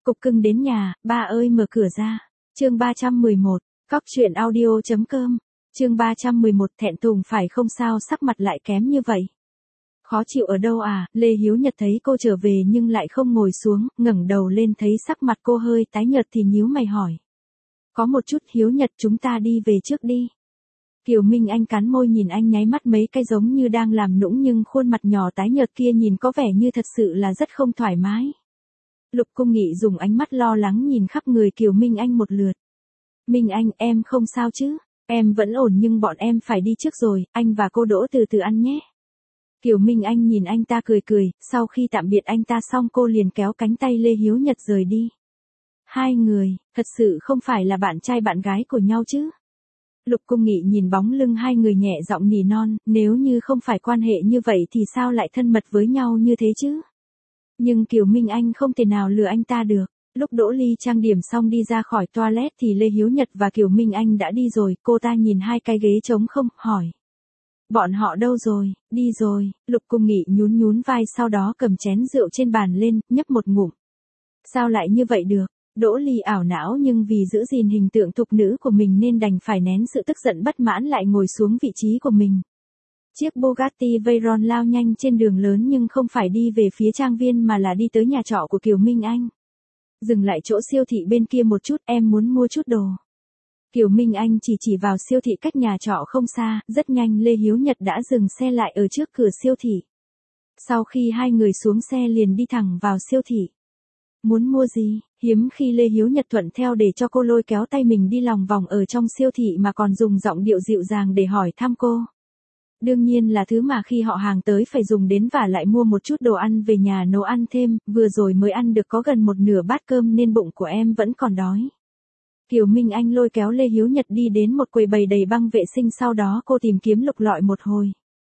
Cục cưng đến nhà, ba ơi mở cửa ra. Chương 311, Cóc truyện audio.com. Chương 311 thẹn thùng phải không sao sắc mặt lại kém như vậy. Khó chịu ở đâu à, Lê Hiếu Nhật thấy cô trở về nhưng lại không ngồi xuống, ngẩng đầu lên thấy sắc mặt cô hơi tái nhợt thì nhíu mày hỏi. Có một chút Hiếu Nhật chúng ta đi về trước đi. Kiều Minh Anh cắn môi nhìn anh nháy mắt mấy cái giống như đang làm nũng nhưng khuôn mặt nhỏ tái nhợt kia nhìn có vẻ như thật sự là rất không thoải mái. Lục Cung Nghị dùng ánh mắt lo lắng nhìn khắp người Kiều Minh Anh một lượt. Minh Anh em không sao chứ, em vẫn ổn nhưng bọn em phải đi trước rồi, anh và cô Đỗ từ từ ăn nhé. Kiều Minh Anh nhìn anh ta cười cười, sau khi tạm biệt anh ta xong cô liền kéo cánh tay Lê Hiếu Nhật rời đi. Hai người, thật sự không phải là bạn trai bạn gái của nhau chứ. Lục Cung Nghị nhìn bóng lưng hai người nhẹ giọng nỉ non, nếu như không phải quan hệ như vậy thì sao lại thân mật với nhau như thế chứ? Nhưng Kiều Minh Anh không thể nào lừa anh ta được. Lúc Đỗ Ly trang điểm xong đi ra khỏi toilet thì Lê Hiếu Nhật và Kiều Minh Anh đã đi rồi, cô ta nhìn hai cái ghế trống không, hỏi. Bọn họ đâu rồi, đi rồi, Lục Cung Nghị nhún nhún vai sau đó cầm chén rượu trên bàn lên, nhấp một ngụm. Sao lại như vậy được? Đỗ Ly ảo não nhưng vì giữ gìn hình tượng thục nữ của mình nên đành phải nén sự tức giận bất mãn lại ngồi xuống vị trí của mình. Chiếc Bugatti Veyron lao nhanh trên đường lớn nhưng không phải đi về phía trang viên mà là đi tới nhà trọ của Kiều Minh Anh. Dừng lại chỗ siêu thị bên kia một chút, em muốn mua chút đồ. Kiều Minh Anh chỉ vào siêu thị cách nhà trọ không xa, rất nhanh Lê Hiếu Nhật đã dừng xe lại ở trước cửa siêu thị. Sau khi hai người xuống xe liền đi thẳng vào siêu thị. Muốn mua gì? Hiếm khi Lê Hiếu Nhật thuận theo để cho cô lôi kéo tay mình đi lòng vòng ở trong siêu thị mà còn dùng giọng điệu dịu dàng để hỏi thăm cô. Đương nhiên là thứ mà khi họ hàng tới phải dùng đến và lại mua một chút đồ ăn về nhà nấu ăn thêm, vừa rồi mới ăn được có gần một nửa bát cơm nên bụng của em vẫn còn đói. Kiều Minh Anh lôi kéo Lê Hiếu Nhật đi đến một quầy bày đầy băng vệ sinh sau đó cô tìm kiếm lục lọi một hồi.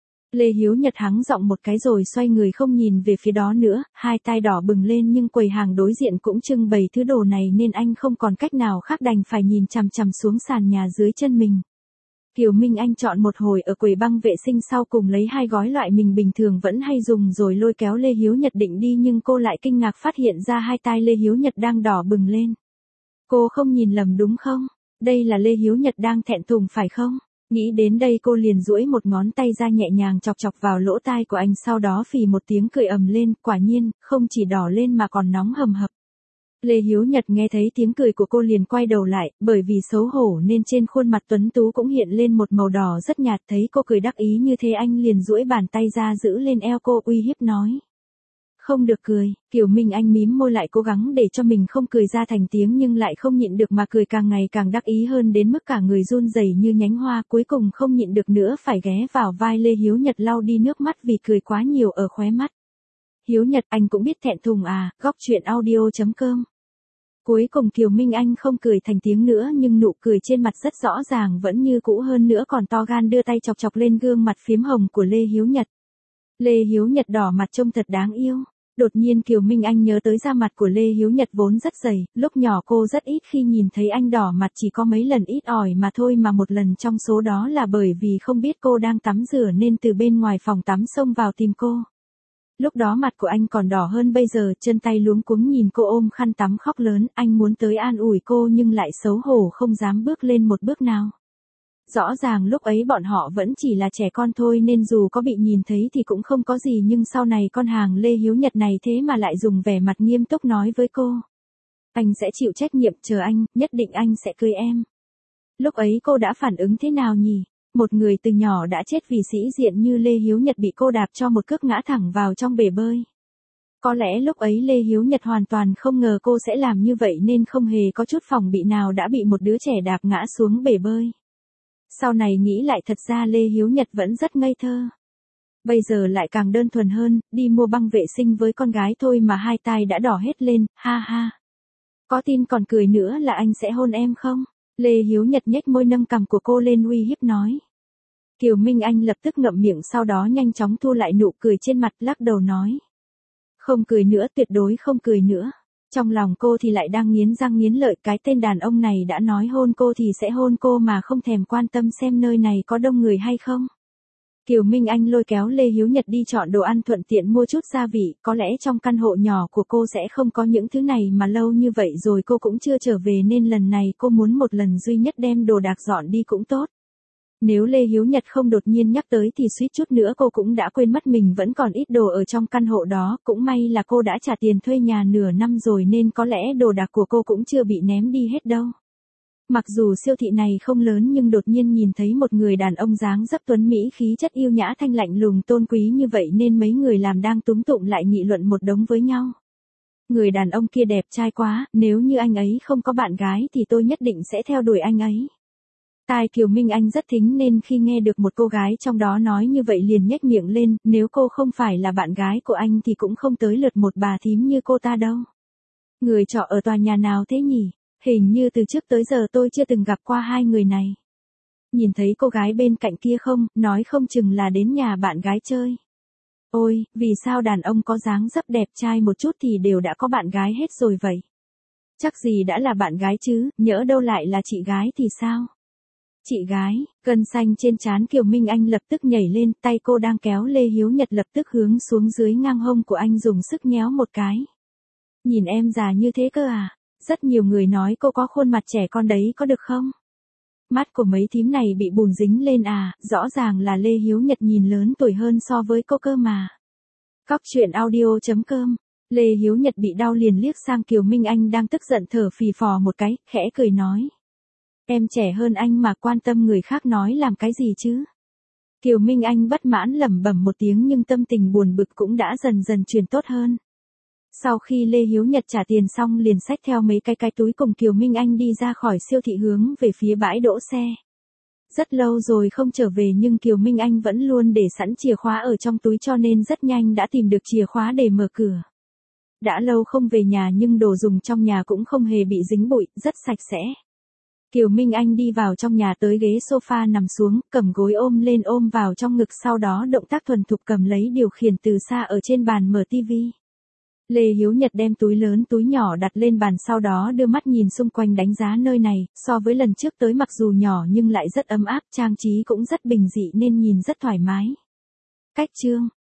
Lê Hiếu Nhật hắng giọng một cái rồi xoay người không nhìn về phía đó nữa, hai tai đỏ bừng lên nhưng quầy hàng đối diện cũng trưng bày thứ đồ này nên anh không còn cách nào khác đành phải nhìn chằm chằm xuống sàn nhà dưới chân mình. Kiều Minh Anh chọn một hồi ở quầy băng vệ sinh sau cùng lấy hai gói loại mình bình thường vẫn hay dùng rồi lôi kéo Lê Hiếu Nhật định đi nhưng cô lại kinh ngạc phát hiện ra hai tai Lê Hiếu Nhật đang đỏ bừng lên. Cô không nhìn lầm đúng không? Đây là Lê Hiếu Nhật đang thẹn thùng phải không? Nghĩ đến đây cô liền duỗi một ngón tay ra nhẹ nhàng chọc chọc vào lỗ tai của anh sau đó phì một tiếng cười ầm lên, quả nhiên, không chỉ đỏ lên mà còn nóng hầm hập. Lê Hiếu Nhật nghe thấy tiếng cười của cô liền quay đầu lại, bởi vì xấu hổ nên trên khuôn mặt tuấn tú cũng hiện lên một màu đỏ rất nhạt thấy cô cười đắc ý như thế anh liền duỗi bàn tay ra giữ lên eo cô uy hiếp nói. Không được cười, Kiều Minh Anh mím môi lại cố gắng để cho mình không cười ra thành tiếng nhưng lại không nhịn được mà cười càng ngày càng đắc ý hơn đến mức cả người run rẩy như nhánh hoa cuối cùng không nhịn được nữa phải ghé vào vai Lê Hiếu Nhật lau đi nước mắt vì cười quá nhiều ở khóe mắt. Hiếu Nhật anh cũng biết thẹn thùng à, Góc truyện audio.com. Cuối cùng Kiều Minh Anh không cười thành tiếng nữa nhưng nụ cười trên mặt rất rõ ràng vẫn như cũ hơn nữa còn to gan đưa tay chọc chọc lên gương mặt phiếm hồng của Lê Hiếu Nhật. Lê Hiếu Nhật đỏ mặt trông thật đáng yêu. Đột nhiên Kiều Minh Anh nhớ tới da mặt của Lê Hiếu Nhật vốn rất dày, lúc nhỏ cô rất ít khi nhìn thấy anh đỏ mặt chỉ có mấy lần ít ỏi mà thôi mà một lần trong số đó là bởi vì không biết cô đang tắm rửa nên từ bên ngoài phòng tắm xông vào tìm cô. Lúc đó mặt của anh còn đỏ hơn bây giờ, chân tay luống cuống nhìn cô ôm khăn tắm khóc lớn, anh muốn tới an ủi cô nhưng lại xấu hổ không dám bước lên một bước nào. Rõ ràng lúc ấy bọn họ vẫn chỉ là trẻ con thôi nên dù có bị nhìn thấy thì cũng không có gì nhưng sau này con hàng Lê Hiếu Nhật này thế mà lại dùng vẻ mặt nghiêm túc nói với cô. Anh sẽ chịu trách nhiệm, chờ anh, nhất định anh sẽ cưới em. Lúc ấy cô đã phản ứng thế nào nhỉ? Một người từ nhỏ đã chết vì sĩ diện như Lê Hiếu Nhật bị cô đạp cho một cước ngã thẳng vào trong bể bơi. Có lẽ lúc ấy Lê Hiếu Nhật hoàn toàn không ngờ cô sẽ làm như vậy nên không hề có chút phòng bị nào đã bị một đứa trẻ đạp ngã xuống bể bơi. Sau này nghĩ lại thật ra Lê Hiếu Nhật vẫn rất ngây thơ. Bây giờ lại càng đơn thuần hơn, đi mua băng vệ sinh với con gái thôi mà hai tai đã đỏ hết lên, ha ha. Có tin còn cười nữa là anh sẽ hôn em không? Lê Hiếu Nhật nhếch môi nâng cằm của cô lên uy hiếp nói. Kiều Minh Anh lập tức ngậm miệng sau đó nhanh chóng thu lại nụ cười trên mặt lắc đầu nói. Không cười nữa, tuyệt đối không cười nữa. Trong lòng cô thì lại đang nghiến răng nghiến lợi cái tên đàn ông này đã nói hôn cô thì sẽ hôn cô mà không thèm quan tâm xem nơi này có đông người hay không. Kiều Minh Anh lôi kéo Lê Hiếu Nhật đi chọn đồ ăn thuận tiện mua chút gia vị, có lẽ trong căn hộ nhỏ của cô sẽ không có những thứ này mà lâu như vậy rồi cô cũng chưa trở về nên lần này cô muốn một lần duy nhất đem đồ đạc dọn đi cũng tốt. Nếu Lê Hiếu Nhật không đột nhiên nhắc tới thì suýt chút nữa cô cũng đã quên mất mình vẫn còn ít đồ ở trong căn hộ đó, cũng may là cô đã trả tiền thuê nhà nửa năm rồi nên có lẽ đồ đạc của cô cũng chưa bị ném đi hết đâu. Mặc dù siêu thị này không lớn nhưng đột nhiên nhìn thấy một người đàn ông dáng dấp tuấn mỹ khí chất yêu nhã thanh lạnh lùng tôn quý như vậy nên mấy người làm đang túm tụm lại nghị luận một đống với nhau. Người đàn ông kia đẹp trai quá, nếu như anh ấy không có bạn gái thì tôi nhất định sẽ theo đuổi anh ấy. Tai Kiều Minh Anh rất thính nên khi nghe được một cô gái trong đó nói như vậy liền nhếch miệng lên, nếu cô không phải là bạn gái của anh thì cũng không tới lượt một bà thím như cô ta đâu. Người trọ ở tòa nhà nào thế nhỉ? Hình như từ trước tới giờ tôi chưa từng gặp qua hai người này. Nhìn thấy cô gái bên cạnh kia không, nói không chừng là đến nhà bạn gái chơi. Ôi, vì sao đàn ông có dáng dấp đẹp trai một chút thì đều đã có bạn gái hết rồi vậy? Chắc gì đã là bạn gái chứ, nhỡ đâu lại là chị gái thì sao? Chị gái, gân xanh trên trán Kiều Minh Anh lập tức nhảy lên, tay cô đang kéo Lê Hiếu Nhật lập tức hướng xuống dưới ngang hông của anh dùng sức nhéo một cái. Nhìn em già như thế cơ à? Rất nhiều người nói cô có khuôn mặt trẻ con đấy có được không? Mắt của mấy thím này bị bùn dính lên à, rõ ràng là Lê Hiếu Nhật nhìn lớn tuổi hơn so với cô cơ mà. Cóc truyện audio.com. Lê Hiếu Nhật bị đau liền liếc sang Kiều Minh Anh đang tức giận thở phì phò một cái, khẽ cười nói. Em trẻ hơn anh mà quan tâm người khác nói làm cái gì chứ? Kiều Minh Anh bất mãn lẩm bẩm một tiếng nhưng tâm tình buồn bực cũng đã dần dần chuyển tốt hơn. Sau khi Lê Hiếu Nhật trả tiền xong liền xách theo mấy cái túi cùng Kiều Minh Anh đi ra khỏi siêu thị hướng về phía bãi đỗ xe. Rất lâu rồi không trở về nhưng Kiều Minh Anh vẫn luôn để sẵn chìa khóa ở trong túi cho nên rất nhanh đã tìm được chìa khóa để mở cửa. Đã lâu không về nhà nhưng đồ dùng trong nhà cũng không hề bị dính bụi, rất sạch sẽ. Kiều Minh Anh đi vào trong nhà tới ghế sofa nằm xuống, cầm gối ôm lên ôm vào trong ngực sau đó động tác thuần thục cầm lấy điều khiển từ xa ở trên bàn mở tivi. Lê Hiếu Nhật đem túi lớn túi nhỏ đặt lên bàn sau đó đưa mắt nhìn xung quanh đánh giá nơi này, so với lần trước tới mặc dù nhỏ nhưng lại rất ấm áp, trang trí cũng rất bình dị nên nhìn rất thoải mái. Cách chương